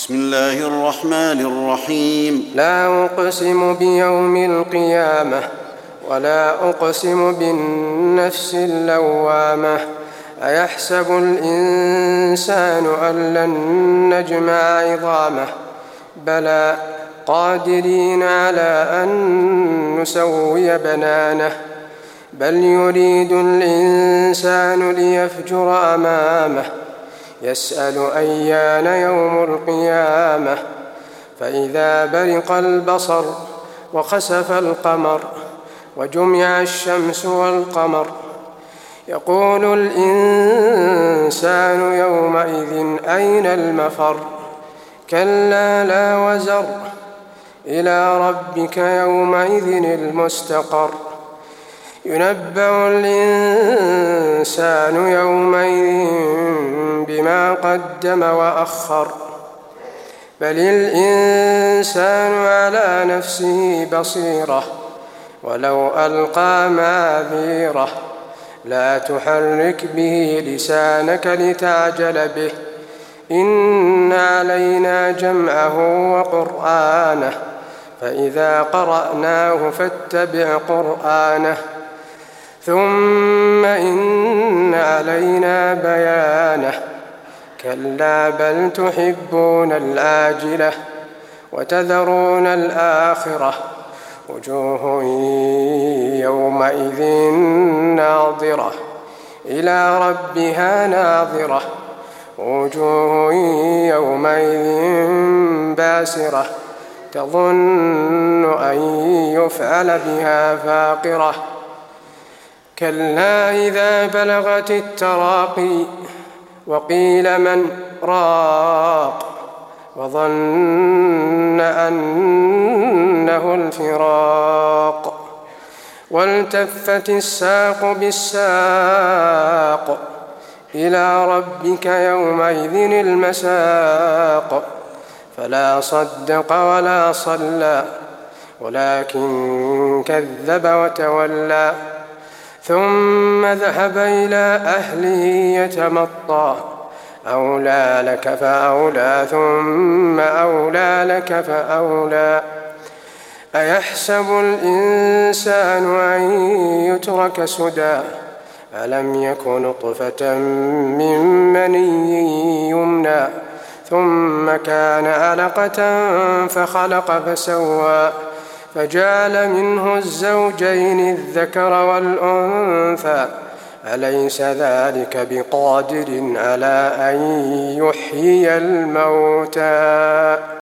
بسم الله الرحمن الرحيم. لا أقسم بيوم القيامة ولا أقسم بالنفس اللوامة. أيحسب الإنسان أن لن نجمع عظامه بلى قادرين على أن نسوي بنانه بل يريد الإنسان ليفجر أمامه يسأل أيان يوم القيامة فإذا برق البصر وخسف القمر وجمع الشمس والقمر يقول الإنسان يومئذ أين المفر كلا لا وزر إلى ربك يومئذ المستقر ينبأ الإنسان يومئذ بما قدم وأخر بل الإنسان على نفسه بصيرة ولو ألقى معاذيره لا تحرك به لسانك لتعجل به إن علينا جمعه وقرآنه فإذا قرأناه فاتبع قرآنه ثم إن علينا بيانه كلا بل تحبون العاجلة وتذرون الآخرة وجوه يومئذ ناظرة إلى ربها ناظرة وجوه يومئذ باسرة تظن أن يفعل بها فاقرة كلا إذا بلغت التراقي وقيل من راق وظن أنه الفراق والتفت الساق بالساق إلى ربك يومئذ المساق فلا صدق ولا صلى ولكن كذب وتولى ثم ذهب إلى أهله يتمطى أولى لك فأولى ثم أولى لك فأولى أيحسب الإنسان أن يترك سدى ألم يك نطفة من مني يمنى ثم كان علقة فخلق فسوى فجعل منه الزوجين الذكر والأنثى أليس ذلك بقادر على أن يحيي الموتى